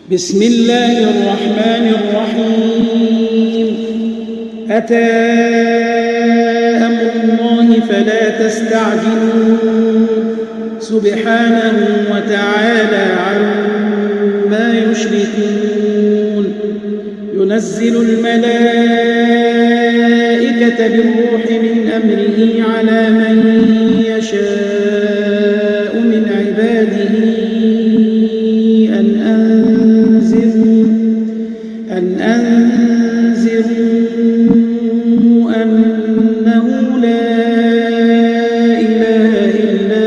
بسم الله الرحمن الرحيم. أتى أمر الله فلا تستعجلون سبحانه وتعالى عما يشركون. ينزل الملائكة بالروح من أمره على من يشاء من عباده أن أنذروا أنه لا إله إلا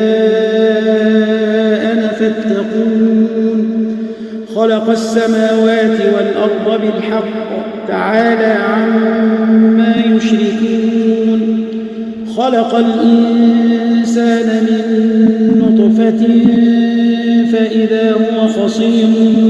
أنا فاتقون. خلق السماوات والأرض بالحق تعالى عما يشركون. خلق الإنسان من نطفة فإذا هو خصيم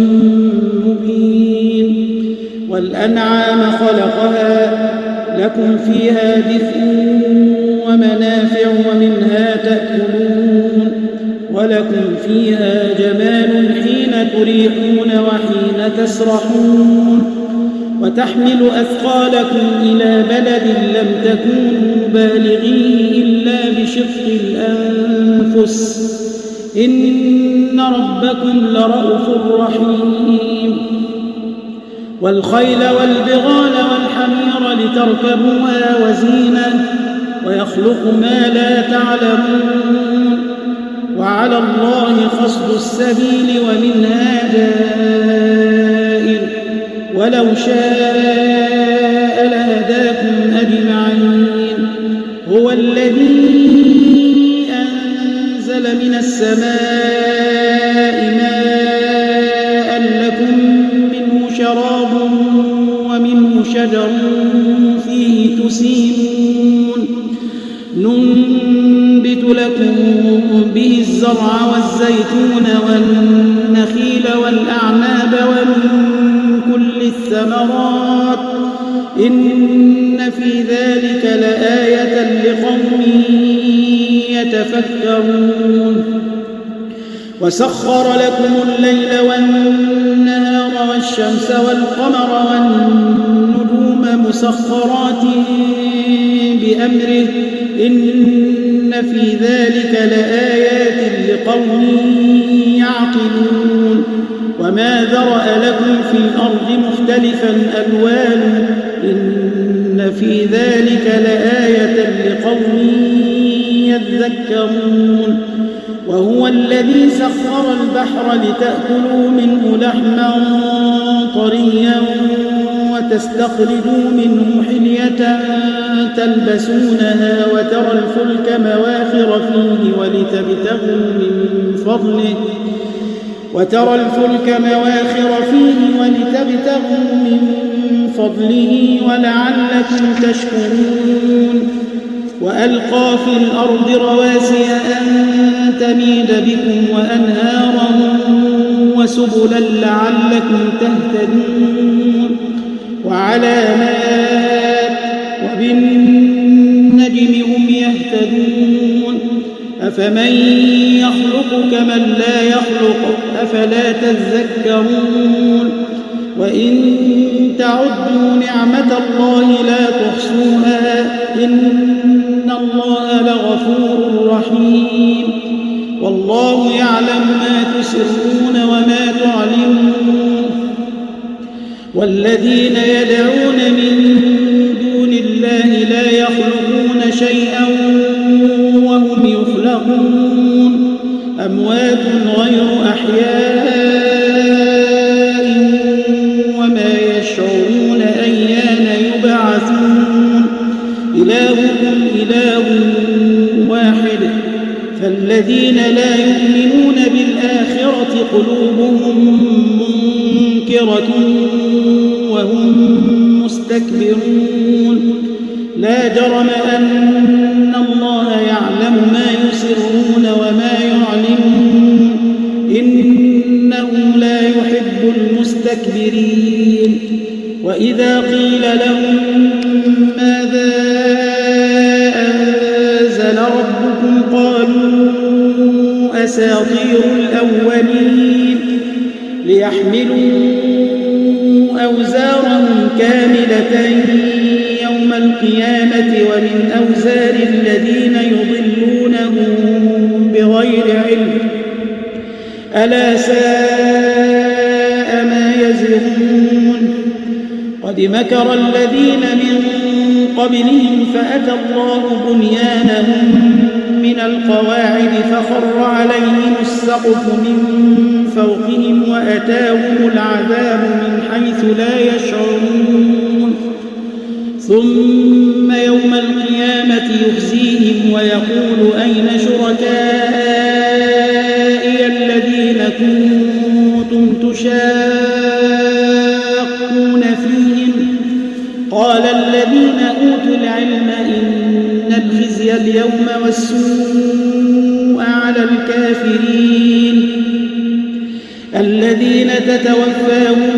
مبين. والأنعام خلقها لكم فيها دفء ومنافع ومنها تأكلون ولكم فيها جمال حين تريحون وحين تسرحون. وتحمل أثقالكم إلى بلد لم تكونوا بالغيه إلا بشق الأنفس إن ربكم لرءوف رحيم. والخيل والبغال والحمير لتركبوها وزينة ويخلق ما لا تعلمون. وعلى الله قصد السبيل ومنها جائر ولو شاء لهداكم أجمعين. هو الذي أنزل من السماء ماء لكم منه شراب ومنه شجر فيه تسيمون. ننبت لكم به الزرع والزيتون والنخيل والأعناب ومن كل الثمرات إن في ذلك لآية لقوم يتفكرون. وسخر لكم الليل والنهار والشمس والقمر والنجوم مسخرات بأمره إن في ذلك لآيات لقوم يعقلون. وما ذرأ لكم في الأرض مختلفا ألوانه إن في ذلك لآية لقوم يذكرون. وهو الذي سخر البحر لتأكلوا منه لحما طريا وتستخرجوا منه حلية تلبسونها وترى الفلك مواخر فيه ولتبتغوا من فضله ولعلكم تشكرون. وألقى في الأرض رواسي أن تميد بكم وأنهارا وسبلا لعلكم تهتدون. وعلامات وبالنجم هم يهتدون. أفمن يخلق كمن لا يخلق أفلا تذكرون. وإن تعدوا نعمة الله لا تحصوها إن الله لغفور رحيم. والله يعلم ما تسرون وما تعلنون. والذين يدعون من دون الله لا يخلقون شيئا وهم يخلقون أموات غير أحياء وما يشعرون أيان يبعثون. إلهكم إله واحد فالذين لا يؤمنون بالآخرة قلوبهم منكرة وهم مستكبرون. لا جرم أن الله يعلم ما يسرون وما يعلنون إنه لا يحب المستكبرين. وإذا قيل لهم ماذا أنزل ربكم قالوا أساطير الأولين ليحملوا أوزارهم كاملة يوم القيامة ومن أوزار الذين يضلونهم بغير علم ألا ساء ما يزرون قد مكر الذين من قبلهم فأتى الله بنيانهم من القواعد فخر عليهم السقف من فوقهم وأتاهم العذاب من حيث لا يشعرون ثم يوم القيامة يخزيهم ويقول أين شركائي الذين كنتم تشاقون فيهم قال الذين أوتوا العلم إن الخزي اليوم والسوء على الكافرين الذين تتوفاهم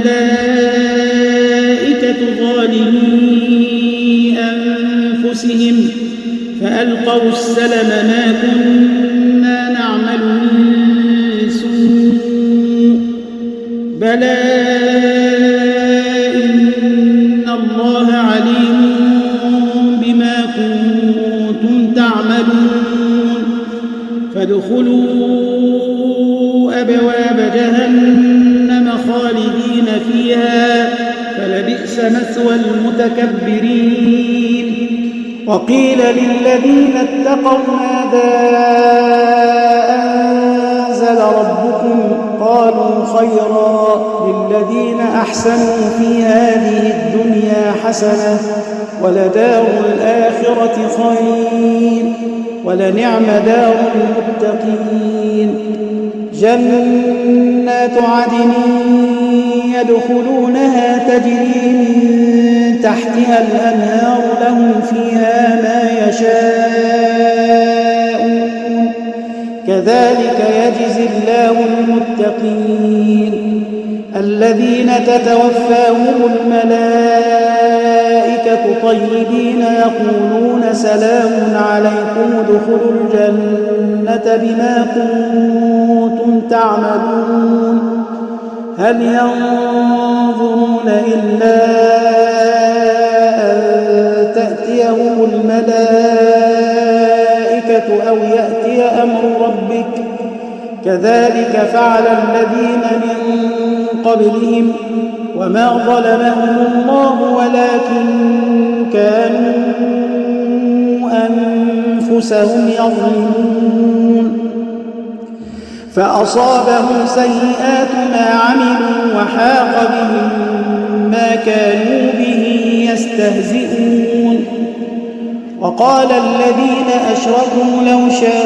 الملائكة ظالمي أنفسهم فألقوا السلم ما كنا نعمل من سوء بلى إن الله عليم بما كنتم تعملون فادخلوا أبواب جهنم خالدين فيها فلبئس مثوى المتكبرين وقيل للذين اتقوا ماذا أنزل ربكم قالوا خيرا للذين أحسنوا في هذه الدنيا حسنة ولدار الآخرة خير ولنعم دار المتقين جنات عدن يدخلونها تجري من تحتها الأنهار لهم فيها ما يشاءون كذلك يجزي الله المتقين الذين تتوفاهم الملائكة طيبين يقولون سلام عليكم ادخلوا الجنة بما كنتم تعملون هل ينظرون إلا أن تأتيهم الملائكة أو يأتي أمر ربك كذلك فعل الذين من قبلهم وما ظلمهم الله ولكن كانوا أنفسهم يظلمون فأصابهم سيئات ما عملوا وحاق بهم ما كانوا به يستهزئون وقال الذين أشركوا لو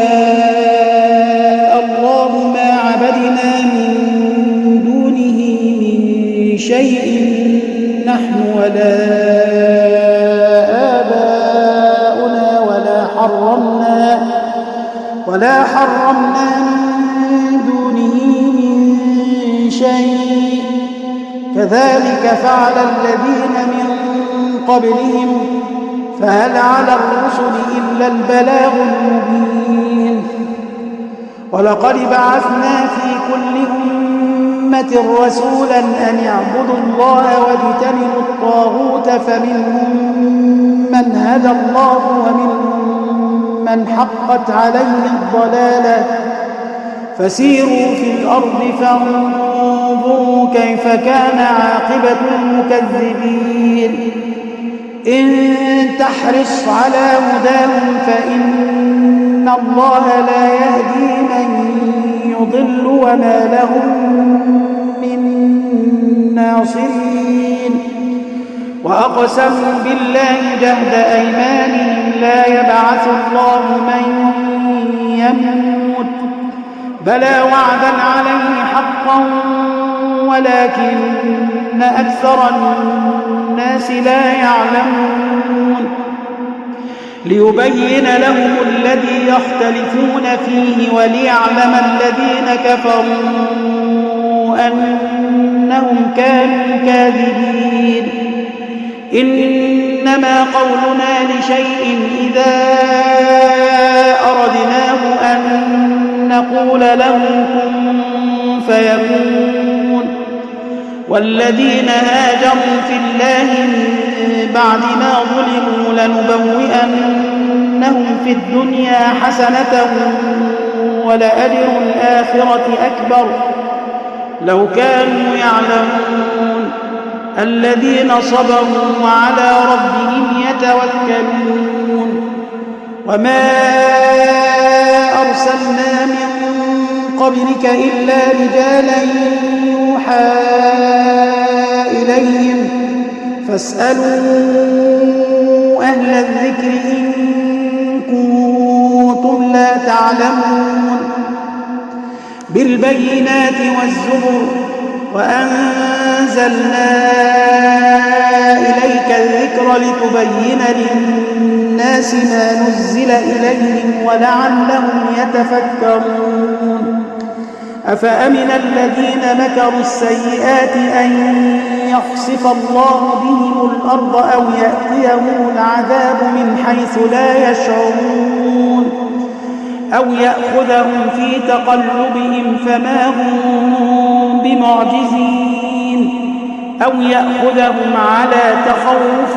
شاء الله ما عبدنا من دونه من شيء نحن ولا آباؤنا ولا حرمنا من دونه من شيء كذلك فعل الذين من قبلهم فهل على الرسل إلا البلاغ المبين ولقد بعثنا في كل أمة رسولا أن يعبدوا الله واجتنبوا الطاغوت فمنهم من هدى الله ومنهم من حقت عليه الضلالة فسيروا في الأرض فانظروا كيف كان عاقبة المكذبين إن تحرص على هداهم فإن الله لا يهدي من يضل وما لهم من ناصرين وأقسموا بالله جهد أيمانهم لا يبعث الله من يموت بلى وعدا عليه حقا ولكن أكثر الناس لا يعلمون ليبين لهم الذي يختلفون فيه وليعلم الذين كفروا أنهم كانوا كاذبين إنما قولنا لشيء إذا أردناه أن نقول له كن فيكون والذين هاجروا في الله من بعد ما ظلموا لنبوئنهم في الدنيا حسنة ولأجر الآخرة أكبر لو كانوا يعلمون الذين صبروا وعلى ربهم يتوكلون وما أرسلنا من قبلك إلا رجالا يوحى إليهم فاسألوا أهل الذكر إن كنتم لا تعلمون بالبينات والزبر وأنزلنا إليك الذكر لتبين للناس ما نزل إليهم ولعلهم يتفكرون أفأمن الذين مكروا السيئات أن يخسف الله بهم الأرض أو يأتيهم العذاب من حيث لا يشعرون أو يأخذهم في تقلبهم فما هم بمعجزين أو يأخذهم على تخوف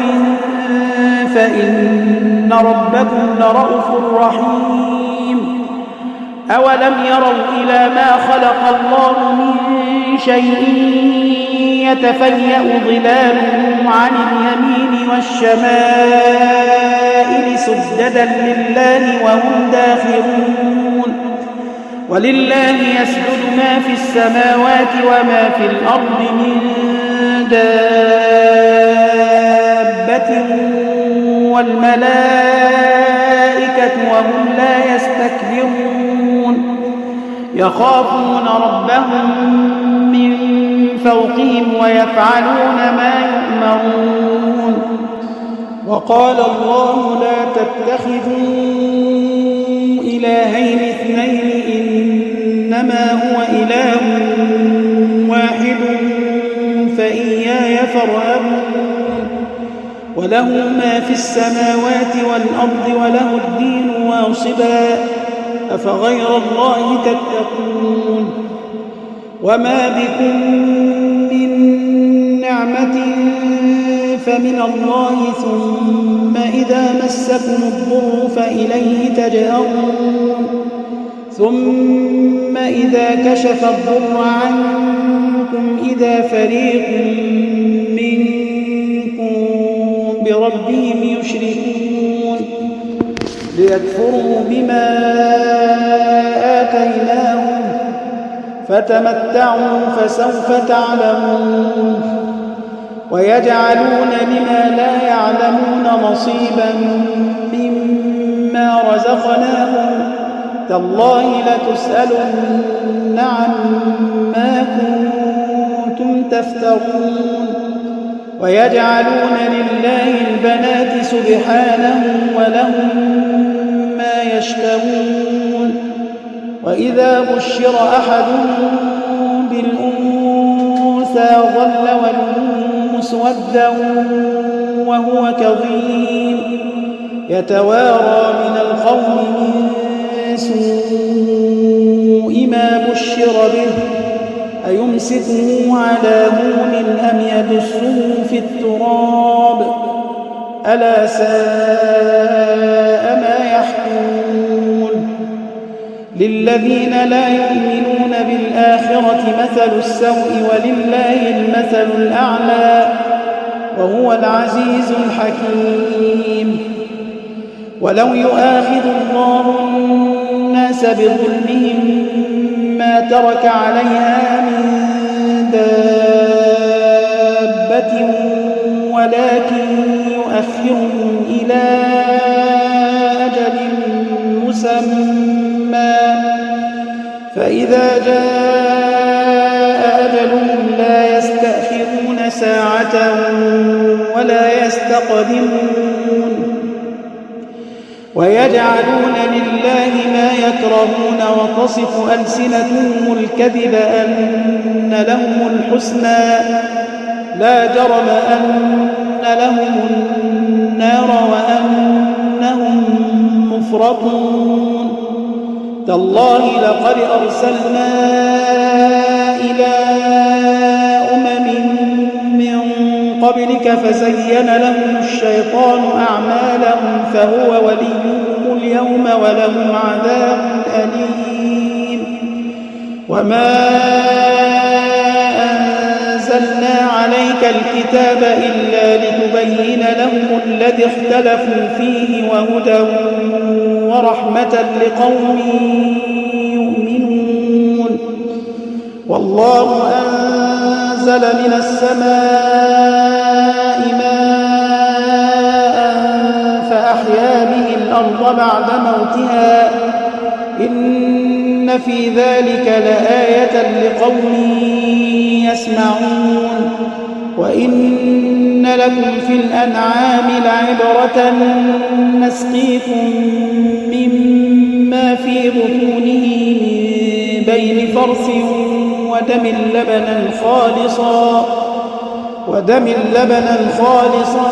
فإن ربكم لرؤوف رحيم أولم يروا إلى ما خلق الله من شيء يتفيأ ظلاله عن اليمين والشمائل سجدا لله وهم داخرون ولله يسجد ما في السماوات وما في الأرض من دابة والملائكة وهم لا يستكبرون يخافون ربهم من فوقهم ويفعلون ما يؤمرون وقال الله لا تتخذوا إلهين اثنين إنما هو إله واحد فإياي فارهبون وله ما في السماوات والأرض وله الدين واصبا أفغير الله تتقون وما بكم من نعمة فمن الله ثم إذا مسكم الضر فإليه تجأرون ثم إذا كشف الضر عنكم إذا فريق منكم بربهم يشركون ليكفروا بما آتيناهم فتمتعوا فسوف تعلمون ويجعلون لما لا يعلمون نصيبا مما رزقناهم تالله لتسألن عما كنتم تفترون ويجعلون لله البنات سبحانه ولهم ما يشتهون وإذا بشر أحدهم بالأنثى ظل وجهه مسودا وهو كظيم يتوارى من القوم من سوء ما بشر به أيمسكه على هون أم يدسه في التراب ألا ساء ما يحكمون للذين لا يؤمنون بالآخرة مثل السوء ولله المثل الأعلى وهو العزيز الحكيم ولو يؤاخذ الله الناس بظلمهم ما ترك عليها من دابة ولكن يؤخرهم إلى أجل مسمى فإذا جاء أجلهم لا يستأخرون ساعة ولا يستقدمون ويجعلون لله ما يكرهون وتصف ألسنتهم الكذب أن لهم الحسنى لا جرم أن لهم النار وأنهم مفرطون تالله لقد أرسلنا إلى أمم قبلك فزين لهم الشيطان أعمالهم فهو وليهم اليوم ولهم عذاب أليم. وما أنزلنا عليك الكتاب إلا لتبين لهم الذي اختلفوا فيه وهدى ورحمة لقوم يؤمنون. والله أنزل من السماء ماء فأحيا به الأرض بعد موتها إن في ذلك لآية لقوم يسمعون. وإن لكم في الأنعام لعبرة نسقيكم مما في بطونه من بين فرث ودم لبنا خالصا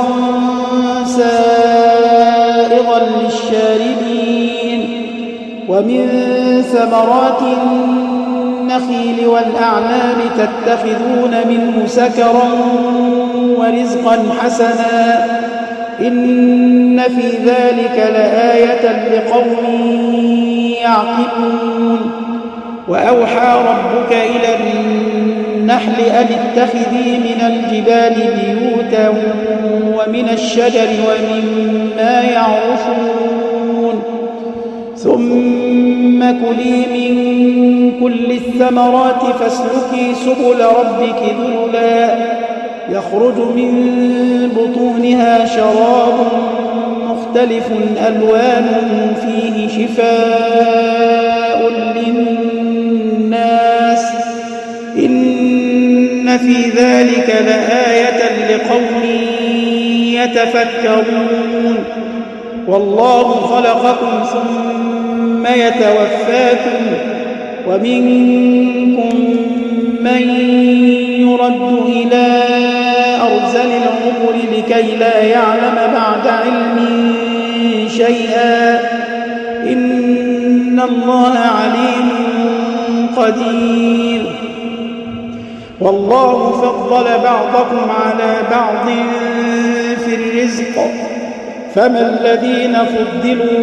سائغا للشاربين ومن ثمرات النخيل والأعناب تتخذون منه سكرا ورزقا حسنا إن في ذلك لآية لقوم يعقلون. وأوحى ربك إلى النحل أن اتخذي من الجبال بيوتا ومن الشجر ومما يعرشون ثم كلي من كل الثمرات فاسلكي سبل ربك ذللا يخرج من بطونها شراب مختلف ألوانه فيه شفاء للناس إن في ذلك لآية لقوم يتفكرون. والله خلقكم ثم يتوفاكم ومنكم من يرد إلى أرذل العمر لكي لا يعلم بعد علم شيئا إن الله عليم قدير. والله فضل بعضكم على بعض في الرزق فما الذين فضلوا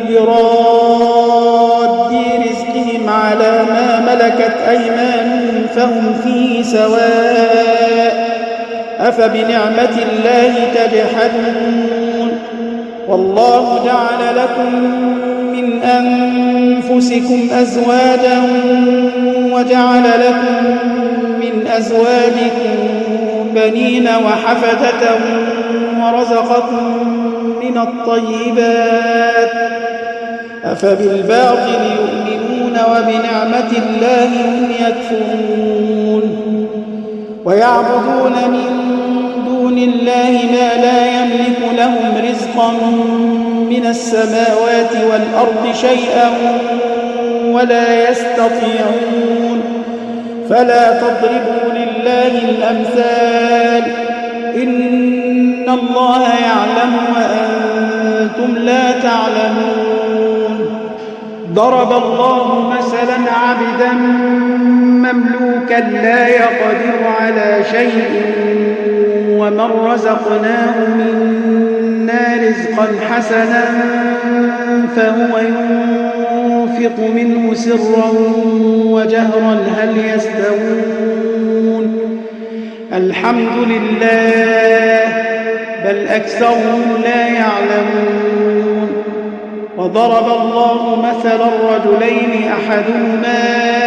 براد رزقهم على ما ملكت أيمانهم فهم فيه سواء أفبنعمة الله تجحدون. والله جعل لكم من أنفسكم أزواجا وجعل لكم من أزواجكم بنين وحفدة ورزقكم من الطيبات أفبالباطل يؤمنون وبنعمة الله هم يكفرون. ويعبدون من دون الله ما لا يملك لهم رزقا من السماوات والأرض شيئا ولا يستطيعون فلا تضربوا لله الأمثال إن الله يعلم وأنتم لا تعلمون. ضرب الله مثلا عبدا مملوكا لا يقدر على شيء ومن رزقناه منا رزقا حسنا فهو ينفق منه سرا وجهرا هل يستوون الحمد لله بل أكثرهم لا يعلمون. وضرب الله مثلا الرجلين أحدهما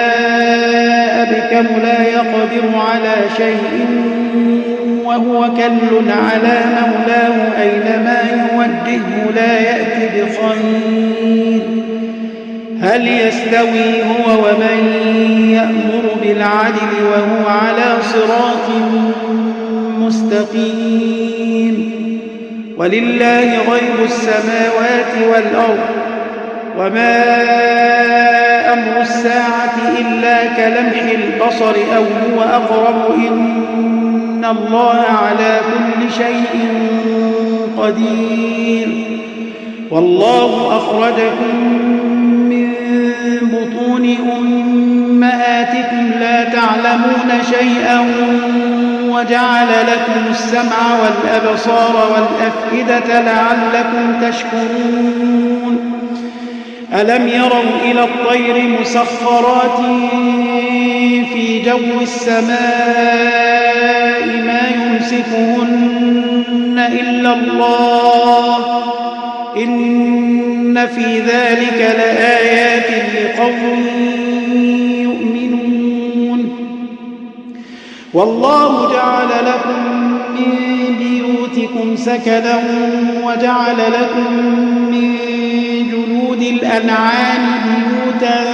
أبكم لا يقدر على شيء وهو كل على مولاه أينما يوجهه لا يأتي بخير هل يستوي هو ومن يأمر بالعدل وهو على صراط مستقيم. ولله غيب السماوات والأرض وما أمر الساعة إلا كلمح البصر أو هو أقرب إن الله على كل شيء قدير. والله أخرجكم من بطون أمهاتكم لا تعلمون شيئا وجعل لكم السمع والأبصار والأفئدة لعلكم تشكرون ألم يروا إلى الطير مسخرات في جو السماء ما يمسكهن إلا الله إن في ذلك لآيات لقوم يؤمنون والله جعل لكم من بيوتكم سكنا وجعل لكم من جلود الأنعام بيوتا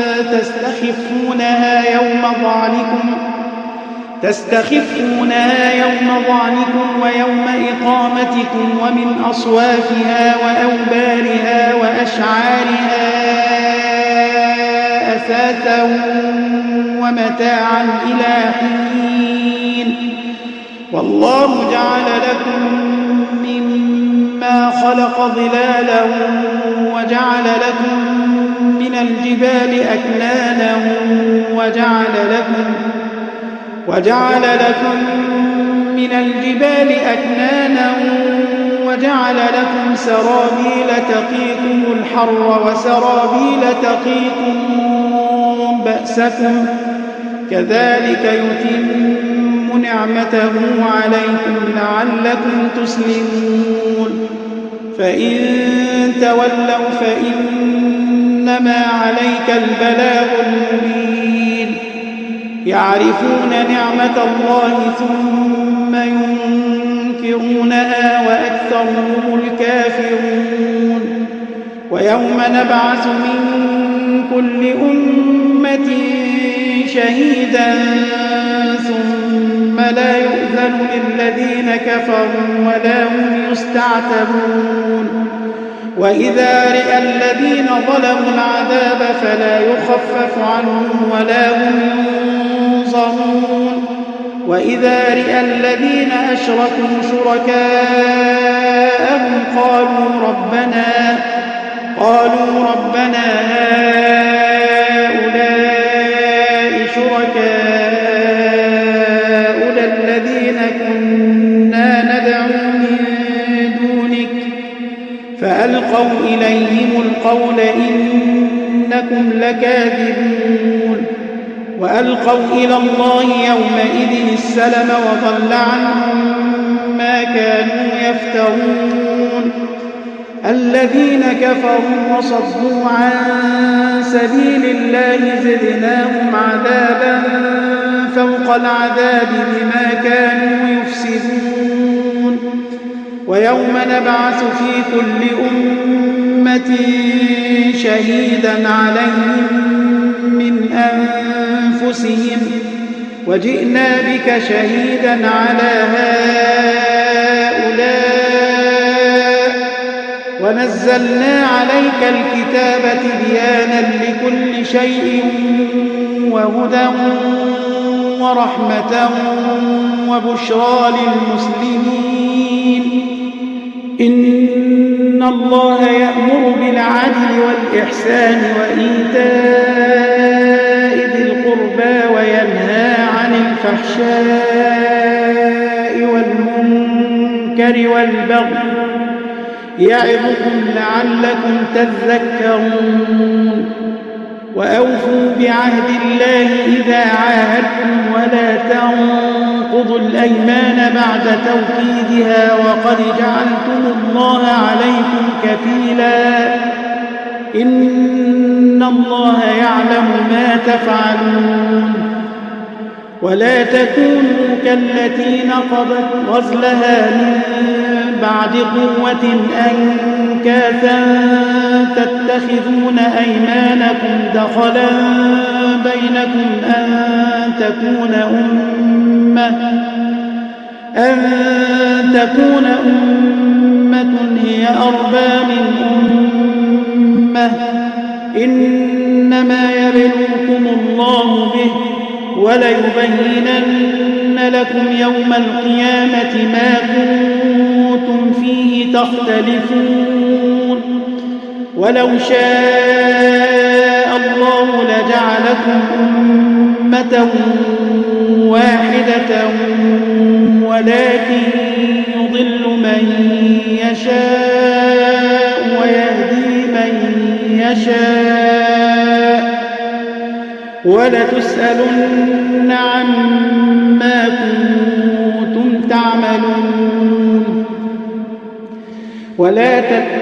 تستخفونها يوم ظعنكم ويوم إقامتكم ومن أصوافها وأوبارها وأشعارها أثاثا ومتاعا إلى حين والله جعل لكم مما خلق ظلالا وجعل لكم من الجبال أكنانا وجعل لكم سرابيل تقيكم الحر وسرابيل تقيكم بأسكم كذلك يتم نعمته عليكم لعلكم تسلمون فإن تولوا فإنما عليك البلاغ المبين يعرفون نعمة الله ثم ينكرونها وأكثرهم الكافرون ويوم نبعث من كل أمة شهيدا ثم لا يؤذن للذين كفروا ولا هم يستعتبون وإذا رئى الذين ظلموا العذاب فلا يخفف عنهم ولا هم ينظرون وإذا رئى الذين أشركوا شركاءهم قالوا ربنا هؤلاء شركاؤنا الذين كنا ندعو من دونك فألقوا إليهم القول إنكم لكاذبون وألقوا إلى الله يومئذ السلم وضل عنهم ما كانوا يفترون الذين كفروا وصدوا عن سبيل الله زدناهم عذابا فوق العذاب بما كانوا يفسدون ويوم نبعث في كل أمة شهيدا عليهم من أنفسهم وجئنا بك شهيدا على هؤلاء ونزلنا عليك الكتاب تبيانا لكل شيء وهدى ورحمة وبشرى للمسلمين إن الله يأمر بالعدل والإحسان وإيتاء ذي القربى وينهى عن الفحشاء والمنكر والبغي يعظكم لعلكم تذكرون وأوفوا بعهد الله إذا عاهدتم ولا تنقضوا الأيمان بعد توكيدها وقد جعلتم الله عليكم كفيلا إن الله يعلم ما تفعلون ولا تكونوا كالتي نقضت غزلها من بعد قوة أنكاثا تتخذون أيمانكم دخلا بينكم أن تكون أمة هي أربى من أمة إنما يبلوكم الله به وليبينن لكم يوم القيامة ما كنتم فيه تختلفون ولو شاء الله لجعلكم أمة واحدة ولكن يضل من يشاء ويهدي من يشاء ولتسألن عما كنتم تعملون ولا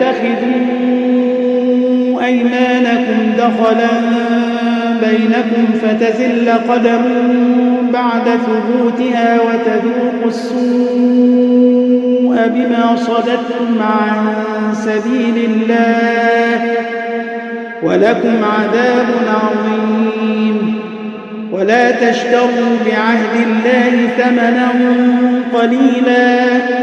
تتخذوا أيمانكم دخلا بينكم فتزل قدم بعد ثبوتها وتذوقوا السوء بما صددتم عن سبيل الله ولكم عذاب عظيم ولا تشتروا بعهد الله ثمنا قليلا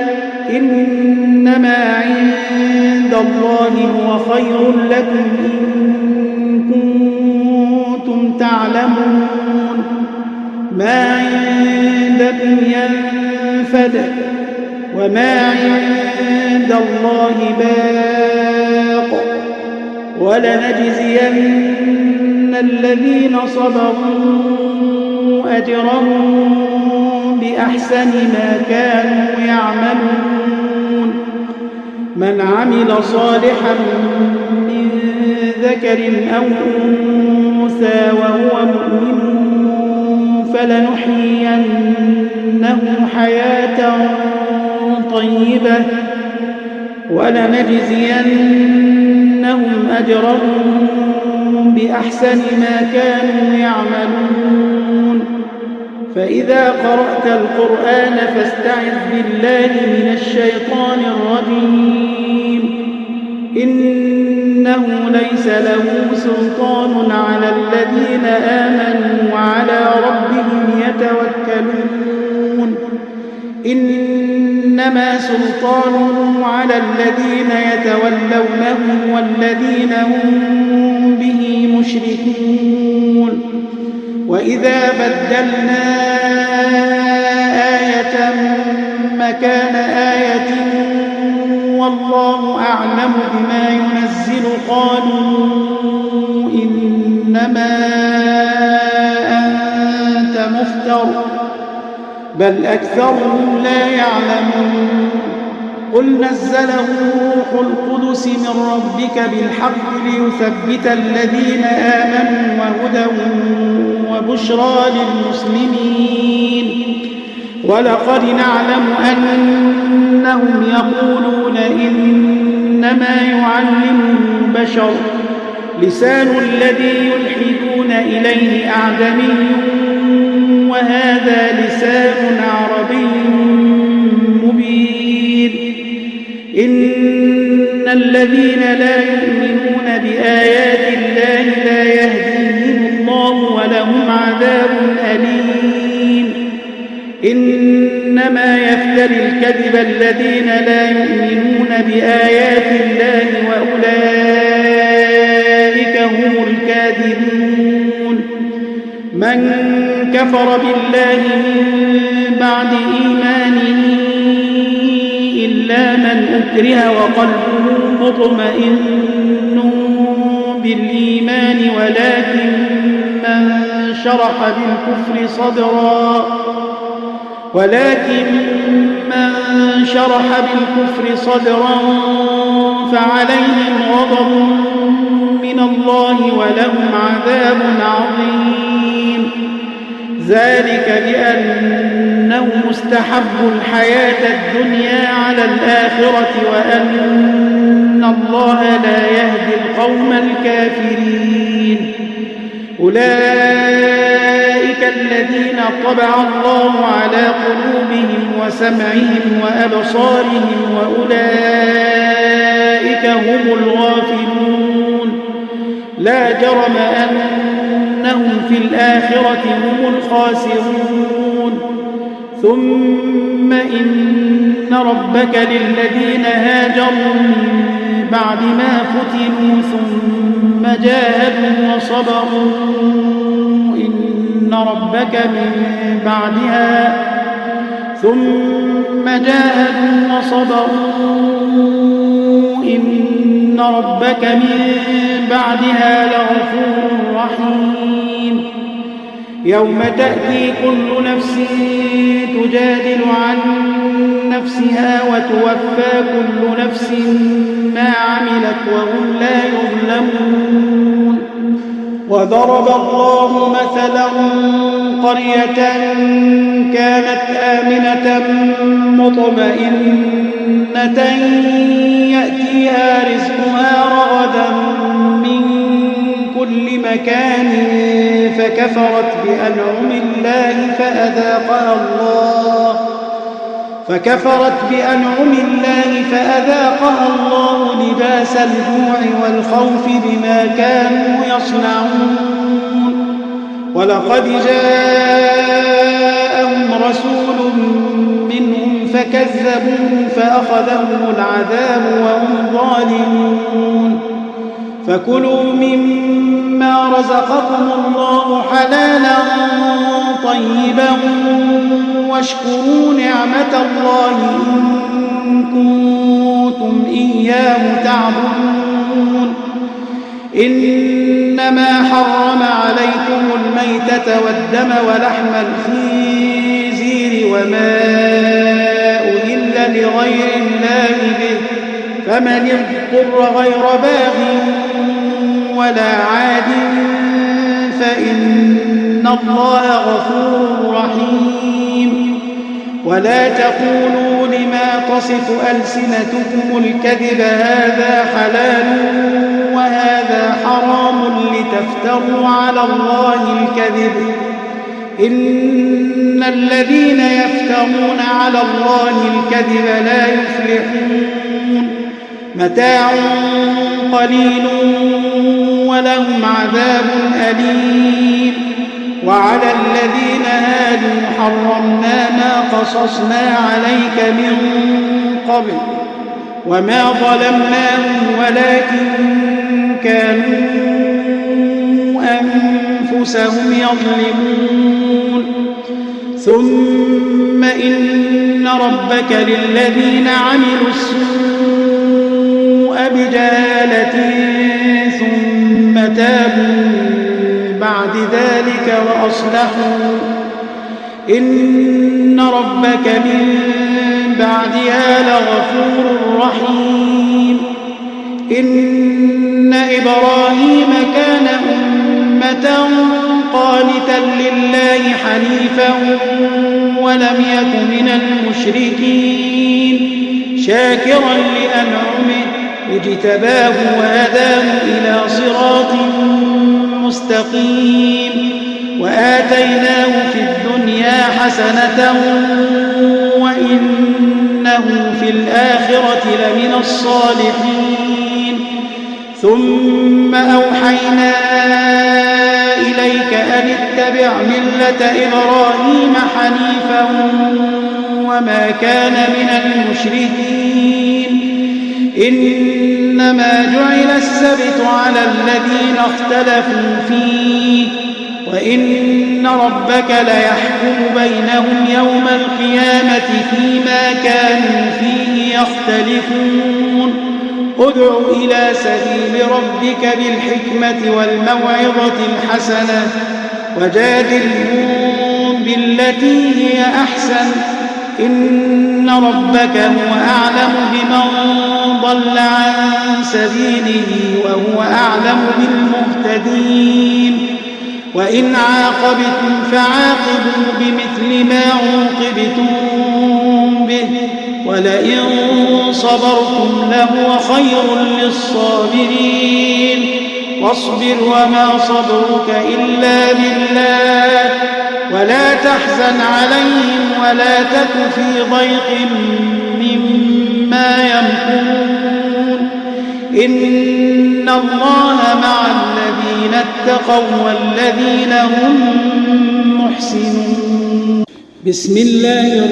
إنما عند الله هو خير لكم إن كنتم تعلمون ما عندكم ينفد وما عند الله باق ولنجزين الذين صبروا أجرهم بأحسن ما كانوا يعملون من عمل صالحا من ذكر أو أنثى وهو مؤمن فلنحيينه حياة طيبة ولنجزينهم أجرهم بأحسن ما كانوا يعملون فإذا قرأت القرآن فاستعذ بالله من الشيطان الرجيم إنه ليس له سلطان على الذين آمنوا وعلى ربهم يتوكلون إنما سلطانه على الذين يتولونه والذين هم به مشركون وإذا بدلنا آية مكان آية والله أعلم بما ينزل قالوا إنما أنت مفتر بل أكثرهم لا يعلمون قل نزله روح القدس من ربك بالحق ليثبت الذين آمنوا وهدى وبشرى للمسلمين ولقد نعلم أنهم يقولون إنما يعلمه بشر لسان الذي يلحدون إليه أعجمي وهذا لسان عربي مبين إن الذين لا يؤمنون بآيات الله لا يهديهم الله ولهم عذاب أليم إنما يفتري الكذب الذين لا يؤمنون بآيات الله وأولئك هم الكاذبون من كفر بالله من بعد إيمانه إلا من أكره وقلبه مطمئن بالإيمان ولكن من شرح بالكفر صدرا فعليهم غضب من الله ولهم عذاب عظيم ذلك بأنه مستحب الحياة الدنيا على الآخرة وأن الله لا يهدي القوم الكافرين أولئك الذين طبع الله على قلوبهم وسمعهم وأبصارهم وأولئك هم الغافلون لا جرم أنهم في الآخرة هم الخاسرون ثم إن ربك للذين هاجروا من بعد ما فتنوا ثم جاهدوا وصبروا إن ربك من بعدها لغفور رحيم يوم تأتي كل نفس تجادل عن نفسها وتوفى كل نفس ما عملت وهم لا يظلمون. وضرب الله مثلا قرية كانت آمنة مطمئنة يأتيها رزقها رغدا من كل مكان فكفرت بأنعم الله فأذاقها الله لباس الجوع والخوف بما كانوا يصنعون. ولقد جاءهم رسول منهم فكذبوه فأخذهم العذاب وهم ظالمون. فكلوا مما رزقكم الله حلالا طيبا واشكروا نعمة الله إن كنتم إياه تعبدون. إنما حرم عليكم الميتة والدم ولحم الخنزير وما أهل لغير الله به فمن اضطر غير باغ ولا عاد فإن الله غفور رحيم. ولا تقولوا لما تصف ألسنتكم الكذب هذا حلال وهذا حرام لتفتروا على الله الكذب إن الذين يفترون على الله الكذب لا يفلحون. متاع قليل ولهم عذاب أليم. وعلى الذين هادوا حرمنا ما قصصنا عليك من قبل وما ظلمناهم ولكن كانوا أنفسهم يظلمون. ثم إن ربك للذين عملوا السوء بجهالة ثم تابوا بعد ذلك وأصلحوا إن ربك من بعدها لغفور رحيم. إن إبراهيم كان أمة قانتا لله حنيفا ولم يك من المشركين شاكرا لأنعمه اجتباه وهداه إلى صراط مستقيم. وآتيناه في الدنيا حسنة وإنه في الآخرة لمن الصالحين. ثم أوحينا إليك أن اتبع ملة إبراهيم حنيفا وما كان من المشركين. إنما جعل السبت على الذين اختلفوا فيه وإن ربك ليحكم بينهم يوم القيامة فيما كانوا فيه يختلفون. ادع إلى سبيل ربك بالحكمة والموعظة الحسنة وجادلهم بالتي هي أحسن إن ربك هو أعلم بمن ضل عن سبيله وهو أعلم بالمهتدين. وإن عاقبتم فعاقبوا بمثل ما عوقبتم به ولئن صبرتم لهو خير للصابرين. واصبر وما صبرك إلا بالله ولا تحزن عليهم ولا تك في ضيق مما يمكرون. إن الله مع الذين اتقوا والذين هم محسنون. بسم الله